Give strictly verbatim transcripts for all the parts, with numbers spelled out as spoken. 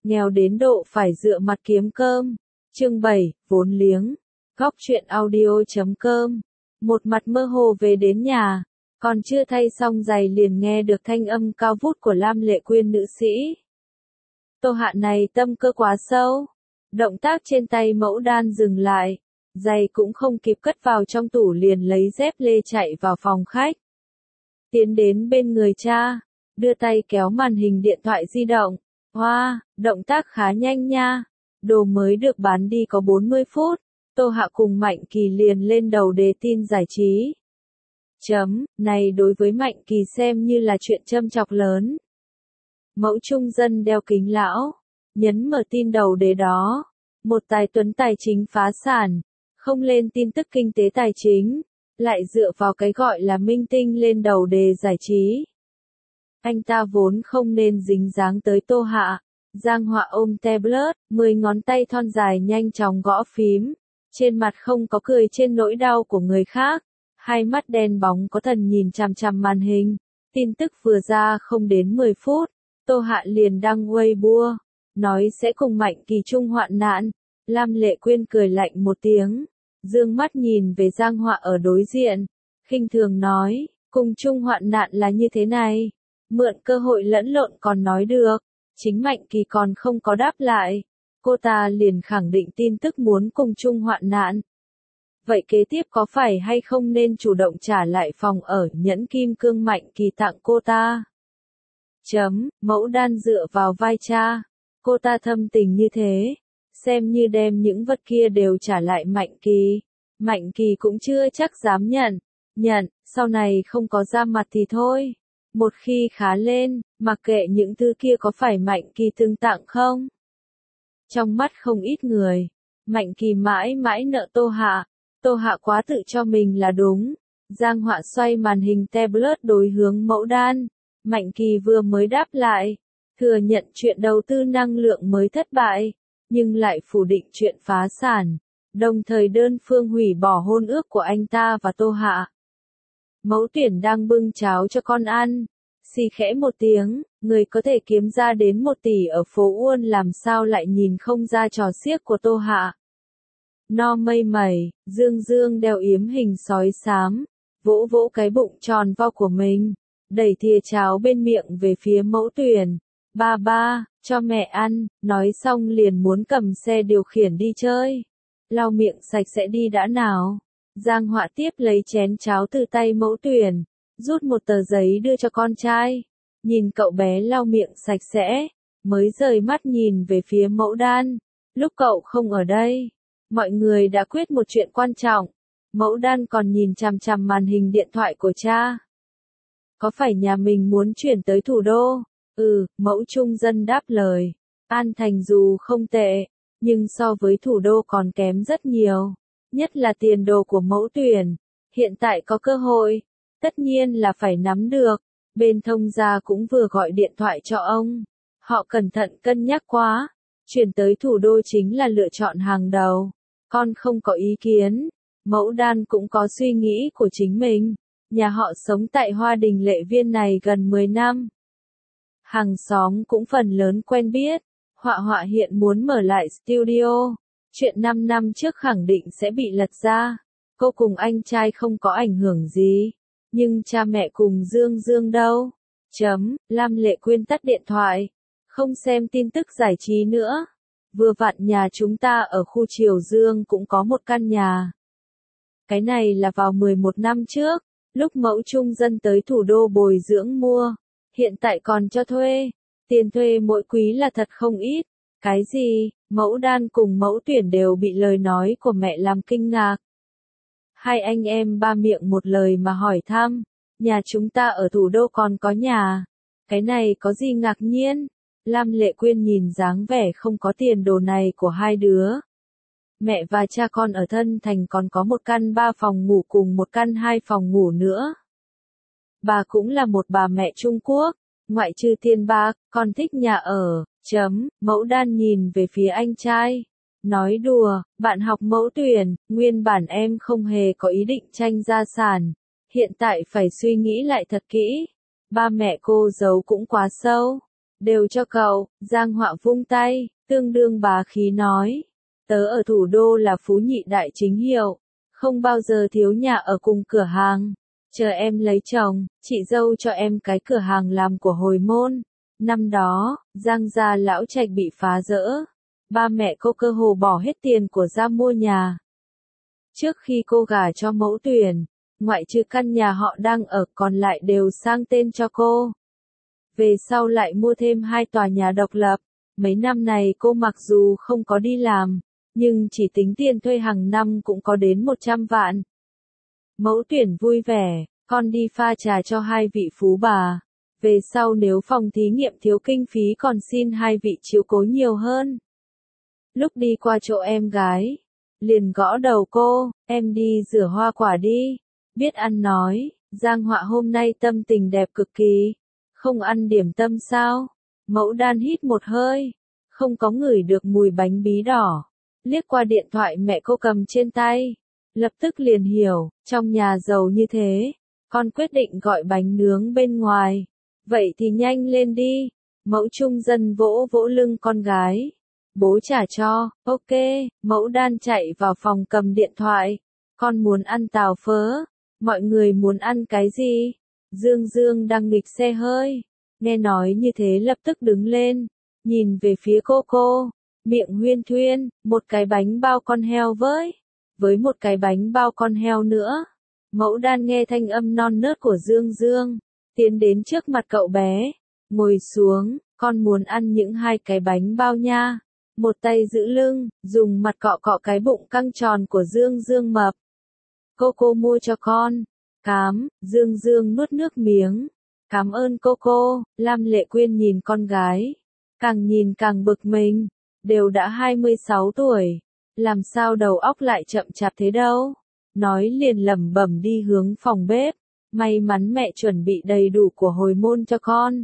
nghèo đến độ phải dựa mặt kiếm cơm. Chương bảy, vốn liếng. Góc truyện audio chấm com. Một mặt mơ hồ về đến nhà, còn chưa thay xong giày liền nghe được thanh âm cao vút của Lam Lệ Quyên nữ sĩ. Tô Hạ này tâm cơ quá sâu. Động tác trên tay Mẫu Đan dừng lại, giày cũng không kịp cất vào trong tủ liền lấy dép lê chạy vào phòng khách. Tiến đến bên người cha, đưa tay kéo màn hình điện thoại di động. Hoa, wow, động tác khá nhanh nha. Đồ mới được bán đi có bốn mươi phút. Tô Hạ cùng Mạnh Kỳ liền lên đầu đề tin giải trí. Chấm, này đối với Mạnh Kỳ xem như là chuyện châm chọc lớn. Mẫu trung dân đeo kính lão, nhấn mở tin đầu đề đó. Một tài tuấn tài chính phá sản, không lên tin tức kinh tế tài chính, lại dựa vào cái gọi là minh tinh lên đầu đề giải trí. Anh ta vốn không nên dính dáng tới Tô Hạ. Giang Họa ôm tablet, mười ngón tay thon dài nhanh chóng gõ phím, trên mặt không có cười trên nỗi đau của người khác, hai mắt đen bóng có thần nhìn chằm chằm màn hình. Tin tức vừa ra không đến mười phút, Tô Hạ liền đăng Weibo, nói sẽ cùng Mạnh Kỳ chung hoạn nạn. Lam Lệ Quyên cười lạnh một tiếng, dương mắt nhìn về Giang Họa ở đối diện, khinh thường nói, cùng chung hoạn nạn là như thế này, mượn cơ hội lẫn lộn còn nói được. Chính Mạnh Kỳ còn không có đáp lại, cô ta liền khẳng định tin tức muốn cùng chung hoạn nạn. Vậy kế tiếp có phải hay không nên chủ động trả lại phòng ở nhẫn kim cương Mạnh Kỳ tặng cô ta? Chấm, Mẫu Đan dựa vào vai cha, cô ta thâm tình như thế, xem như đem những vật kia đều trả lại Mạnh Kỳ. Mạnh Kỳ cũng chưa chắc dám nhận, nhận, sau này không có ra mặt thì thôi. Một khi khá lên, mặc kệ những thứ kia có phải Mạnh Kỳ từng tặng không. Trong mắt không ít người, Mạnh Kỳ mãi mãi nợ Tô Hạ, Tô Hạ quá tự cho mình là đúng. Giang Họa xoay màn hình tablet đối hướng Mẫu Đan, Mạnh Kỳ vừa mới đáp lại, thừa nhận chuyện đầu tư năng lượng mới thất bại, nhưng lại phủ định chuyện phá sản, đồng thời đơn phương hủy bỏ hôn ước của anh ta và Tô Hạ. Mẫu Tuyển đang bưng cháo cho con ăn, xì khẽ một tiếng, người có thể kiếm ra đến một tỷ ở phố Uôn làm sao lại nhìn không ra trò xiếc của Tô Hạ. No mây mẩy, Dương Dương đeo yếm hình sói xám, vỗ vỗ cái bụng tròn vo của mình, đẩy thìa cháo bên miệng về phía Mẫu Tuyển. Ba ba, cho mẹ ăn, nói xong liền muốn cầm xe điều khiển đi chơi. Lau miệng sạch sẽ đi đã nào. Giang Họa tiếp lấy chén cháo từ tay Mẫu Tuyển, rút một tờ giấy đưa cho con trai. Nhìn cậu bé lau miệng sạch sẽ, mới rời mắt nhìn về phía Mẫu Đan. Lúc cậu không ở đây, mọi người đã quyết một chuyện quan trọng. Mẫu Đan còn nhìn chằm chằm màn hình điện thoại của cha. Có phải nhà mình muốn chuyển tới thủ đô? Ừ, Mẫu trung dân đáp lời. An Thành dù không tệ, nhưng so với thủ đô còn kém rất nhiều. Nhất là tiền đồ của Mẫu Tuyển. Hiện tại có cơ hội, tất nhiên là phải nắm được. Bên thông gia cũng vừa gọi điện thoại cho ông. Họ cẩn thận cân nhắc quá. Chuyển tới thủ đô chính là lựa chọn hàng đầu. Con không có ý kiến. Mẫu Đan cũng có suy nghĩ của chính mình. Nhà họ sống tại Hoa Đình Lệ Viên này gần mười năm. Hàng xóm cũng phần lớn quen biết. Họa Họa hiện muốn mở lại studio. Chuyện năm năm trước khẳng định sẽ bị lật ra. Cô cùng anh trai không có ảnh hưởng gì. Nhưng cha mẹ cùng Dương Dương đâu? Chấm, Lam Lệ Quyên tắt điện thoại. Không xem tin tức giải trí nữa. Vừa vặn nhà chúng ta ở khu Triều Dương cũng có một căn nhà. Cái này là vào mười một năm trước, lúc Mẫu trung dân tới thủ đô bồi dưỡng mua. Hiện tại còn cho thuê. Tiền thuê mỗi quý là thật không ít. Cái gì? Mẫu Đan cùng Mẫu Tuyển đều bị lời nói của mẹ làm kinh ngạc. Hai anh em ba miệng một lời mà hỏi thăm. Nhà chúng ta ở thủ đô còn có nhà. Cái này có gì ngạc nhiên? Lam Lệ Quyên nhìn dáng vẻ không có tiền đồ này của hai đứa. Mẹ và cha con ở Thân Thành còn có một căn ba phòng ngủ cùng một căn hai phòng ngủ nữa. Bà cũng là một bà mẹ Trung Quốc, ngoại trừ tiền bạc, con thích nhà ở. Chấm, Mẫu Đan nhìn về phía anh trai. Nói đùa, bạn học Mẫu Tuyển, nguyên bản em không hề có ý định tranh gia sản. Hiện tại phải suy nghĩ lại thật kỹ. Ba mẹ cô giấu cũng quá sâu. Đều cho cậu, Giang Họa vung tay, tương đương bá khí nói. Tớ ở thủ đô là phú nhị đại chính hiệu, không bao giờ thiếu nhà ở cùng cửa hàng. Chờ em lấy chồng, chị dâu cho em cái cửa hàng làm của hồi môn. Năm đó, Giang gia lão trạch bị phá rỡ. Ba mẹ cô cơ hồ bỏ hết tiền của ra mua nhà. Trước khi cô gả cho Mẫu Tuyển, ngoại trừ căn nhà họ đang ở còn lại đều sang tên cho cô. Về sau lại mua thêm hai tòa nhà độc lập. Mấy năm này cô mặc dù không có đi làm, nhưng chỉ tính tiền thuê hàng năm cũng có đến một trăm vạn. Mẫu Tuyển vui vẻ, con đi pha trà cho hai vị phú bà. Về sau nếu phòng thí nghiệm thiếu kinh phí còn xin hai vị chiếu cố nhiều hơn. Lúc đi qua chỗ em gái, liền gõ đầu cô, em đi rửa hoa quả đi. Biết ăn nói, Giang Họa hôm nay tâm tình đẹp cực kỳ. Không ăn điểm tâm sao? Mẫu Đan hít một hơi, không có ngửi được mùi bánh bí đỏ. Liếc qua điện thoại mẹ cô cầm trên tay, lập tức liền hiểu, trong nhà giàu như thế, con quyết định gọi bánh nướng bên ngoài. Vậy thì nhanh lên đi. Mẫu Trung Dân vỗ vỗ lưng con gái. Bố trả cho, ok. Mẫu Đan chạy vào phòng cầm điện thoại. Con muốn ăn tàu phớ. Mọi người muốn ăn cái gì? Dương Dương đang nghịch xe hơi. Nghe nói như thế lập tức đứng lên. Nhìn về phía cô cô. Miệng huyên thuyên, một cái bánh bao con heo với. Với một cái bánh bao con heo nữa. Mẫu Đan nghe thanh âm non nớt của Dương Dương. Tiến đến trước mặt cậu bé. Ngồi xuống, con muốn ăn những hai cái bánh bao nha. Một tay giữ lưng, dùng mặt cọ cọ cái bụng căng tròn của Dương Dương mập. Cô cô mua cho con. Cám, Dương Dương nuốt nước miếng. Cảm ơn cô cô. Lam Lệ Quyên nhìn con gái. Càng nhìn càng bực mình. Đều đã hai mươi sáu tuổi. Làm sao đầu óc lại chậm chạp thế đâu. Nói liền lẩm bẩm đi hướng phòng bếp. May mắn mẹ chuẩn bị đầy đủ của hồi môn cho con.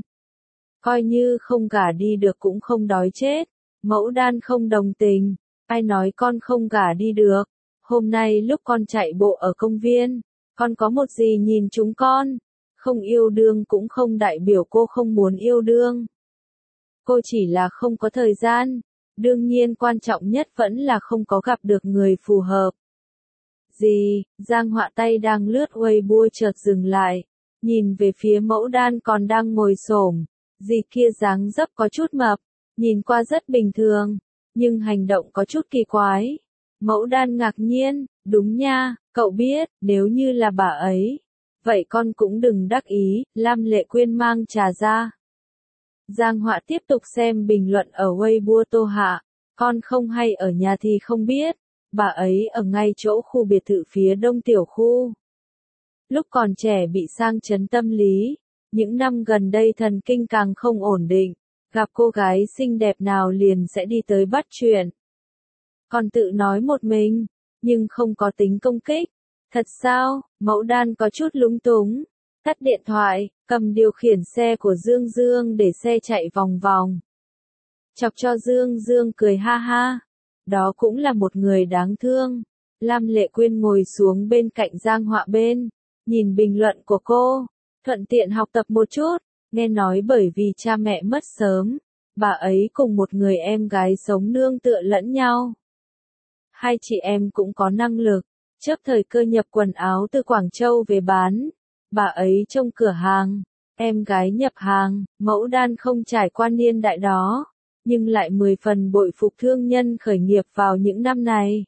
Coi như không gả đi được cũng không đói chết. Mẫu Đan không đồng tình. Ai nói con không gả đi được. Hôm nay lúc con chạy bộ ở công viên, con có một gì nhìn chúng con. Không yêu đương cũng không đại biểu cô không muốn yêu đương. Cô chỉ là không có thời gian. Đương nhiên quan trọng nhất vẫn là không có gặp được người phù hợp. Gì? Giang Họa tay đang lướt Weibo chợt dừng lại. Nhìn về phía Mẫu Đan còn đang ngồi xổm. Dì kia dáng dấp có chút mập. Nhìn qua rất bình thường. Nhưng hành động có chút kỳ quái. Mẫu Đan ngạc nhiên. Đúng nha, cậu biết, nếu như là bà ấy. Vậy con cũng đừng đắc ý. Lam Lệ Quyên mang trà ra. Giang Họa tiếp tục xem bình luận ở Weibo Tô Hạ. Con không hay ở nhà thì không biết. Bà ấy ở ngay chỗ khu biệt thự phía đông tiểu khu. Lúc còn trẻ bị sang chấn tâm lý. Những năm gần đây thần kinh càng không ổn định. Gặp cô gái xinh đẹp nào liền sẽ đi tới bắt chuyện. Còn tự nói một mình, nhưng không có tính công kích. Thật sao? Mẫu Đan có chút lúng túng. Tắt điện thoại, cầm điều khiển xe của Dương Dương để xe chạy vòng vòng. Chọc cho Dương Dương cười ha ha. Đó cũng là một người đáng thương. Lam Lệ Quyên ngồi xuống bên cạnh Giang Họa bên. Nhìn bình luận của cô. Thuận tiện học tập một chút. Nghe nói bởi vì cha mẹ mất sớm. Bà ấy cùng một người em gái sống nương tựa lẫn nhau. Hai chị em cũng có năng lực. Trước thời cơ nhập quần áo từ Quảng Châu về bán. Bà ấy trông cửa hàng. Em gái nhập hàng. Mẫu Đan không trải qua niên đại đó. Nhưng lại mười phần bội phục thương nhân khởi nghiệp vào những năm này.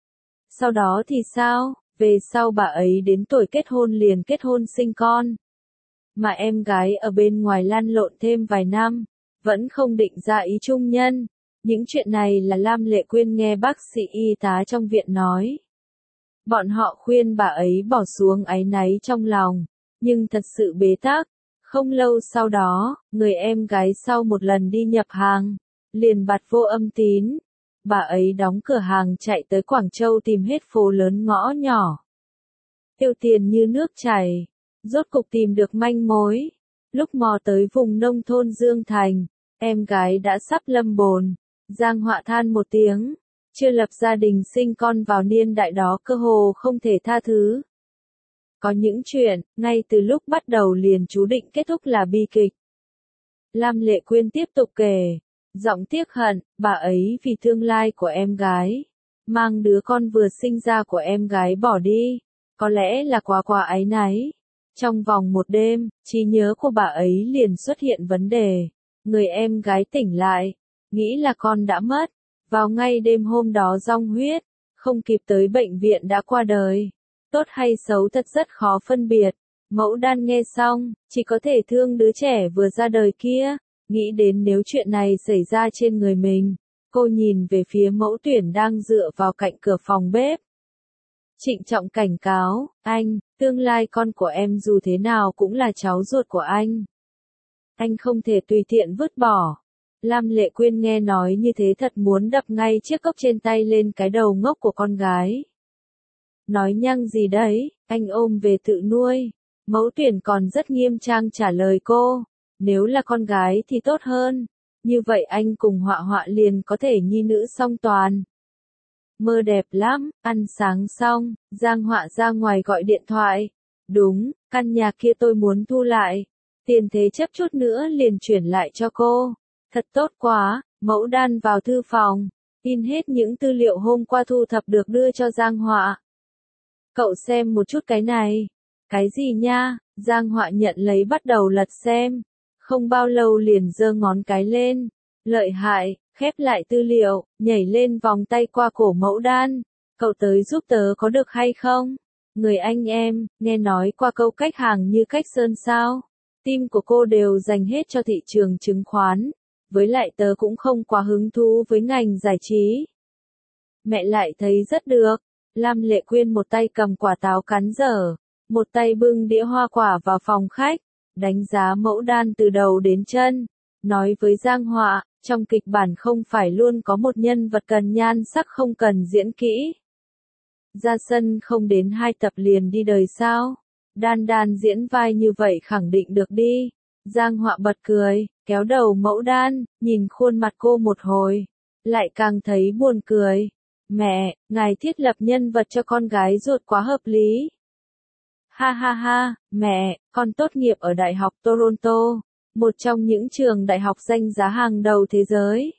Sau đó thì sao? Về sau bà ấy đến tuổi kết hôn liền kết hôn sinh con. Mà em gái ở bên ngoài lăn lộn thêm vài năm. Vẫn không định ra ý trung nhân. Những chuyện này là Lam Lệ Quyên nghe bác sĩ y tá trong viện nói. Bọn họ khuyên bà ấy bỏ xuống áy náy trong lòng. Nhưng thật sự bế tắc. Không lâu sau đó, người em gái sau một lần đi nhập hàng, liền bạt vô âm tín. Bà ấy đóng cửa hàng chạy tới Quảng Châu tìm hết phố lớn ngõ nhỏ. Tiêu tiền như nước chảy. Rốt cục tìm được manh mối. Lúc mò tới vùng nông thôn Dương Thành, em gái đã sắp lâm bồn. Giang Họa than một tiếng. Chưa lập gia đình sinh con vào niên đại đó cơ hồ không thể tha thứ. Có những chuyện, ngay từ lúc bắt đầu liền chú định kết thúc là bi kịch. Lam Lệ Quyên tiếp tục kể, giọng tiếc hận, bà ấy vì tương lai của em gái, mang đứa con vừa sinh ra của em gái bỏ đi, có lẽ là quá quá áy náy. Trong vòng một đêm, trí nhớ của bà ấy liền xuất hiện vấn đề, người em gái tỉnh lại, nghĩ là con đã mất, vào ngay đêm hôm đó rong huyết, không kịp tới bệnh viện đã qua đời. Tốt hay xấu thật rất khó phân biệt. Mẫu Đan nghe xong, chỉ có thể thương đứa trẻ vừa ra đời kia, nghĩ đến nếu chuyện này xảy ra trên người mình. Cô nhìn về phía Mẫu Tuyển đang dựa vào cạnh cửa phòng bếp. Trịnh trọng cảnh cáo, anh, tương lai con của em dù thế nào cũng là cháu ruột của anh. Anh không thể tùy tiện vứt bỏ. Lam Lệ Quyên nghe nói như thế thật muốn đập ngay chiếc cốc trên tay lên cái đầu ngốc của con gái. Nói nhăng gì đấy, anh ôm về tự nuôi. Mẫu Tuyển còn rất nghiêm trang trả lời cô, nếu là con gái thì tốt hơn, như vậy anh cùng Họa Họa liền có thể nhi nữ song toàn. Mơ đẹp lắm, ăn sáng xong, Giang Họa ra ngoài gọi điện thoại. Đúng, căn nhà kia tôi muốn thu lại, tiền thế chấp chút nữa liền chuyển lại cho cô. Thật tốt quá, Mẫu Đan vào thư phòng, in hết những tư liệu hôm qua thu thập được đưa cho Giang Họa. Cậu xem một chút cái này. Cái gì nha? Giang Họa nhận lấy bắt đầu lật xem. Không bao lâu liền giơ ngón cái lên. Lợi hại, khép lại tư liệu, nhảy lên vòng tay qua cổ Mẫu Đan. Cậu tới giúp tớ có được hay không? Người anh em, nghe nói qua câu cách hàng như cách sơn sao? Tim của cô đều dành hết cho thị trường chứng khoán. Với lại tớ cũng không quá hứng thú với ngành giải trí. Mẹ lại thấy rất được. Lam Lệ Quyên một tay cầm quả táo cắn dở, một tay bưng đĩa hoa quả vào phòng khách, đánh giá Mẫu Đan từ đầu đến chân, nói với Giang Họa, trong kịch bản không phải luôn có một nhân vật cần nhan sắc không cần diễn kỹ. Ra sân không đến hai tập liền đi đời sao? Đan Đan diễn vai như vậy khẳng định được đi. Giang Họa bật cười, kéo đầu Mẫu Đan, nhìn khuôn mặt cô một hồi, lại càng thấy buồn cười. Mẹ, ngài thiết lập nhân vật cho con gái ruột quá hợp lý. Ha ha ha, mẹ, con tốt nghiệp ở Đại học Toronto, một trong những trường đại học danh giá hàng đầu thế giới.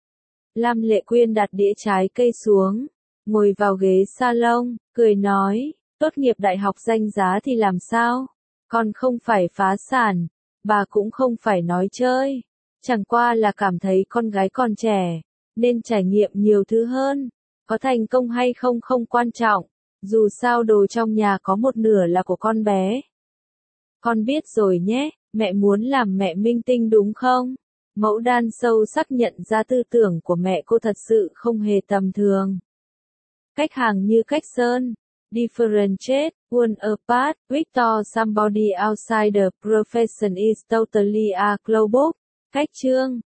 Lam Lệ Quyên đặt đĩa trái cây xuống, ngồi vào ghế salon, cười nói, tốt nghiệp đại học danh giá thì làm sao? Con không phải phá sản, bà cũng không phải nói chơi, chẳng qua là cảm thấy con gái còn trẻ, nên trải nghiệm nhiều thứ hơn. Có thành công hay không không quan trọng, dù sao đồ trong nhà có một nửa là của con bé. Con biết rồi nhé, mẹ muốn làm mẹ minh tinh đúng không? Mẫu Đan sâu sắc nhận ra tư tưởng của mẹ cô thật sự không hề tầm thường. Cách hàng như cách sơn. Differentiate, one apart, Victor somebody outside the profession is totally a global. Cách chương.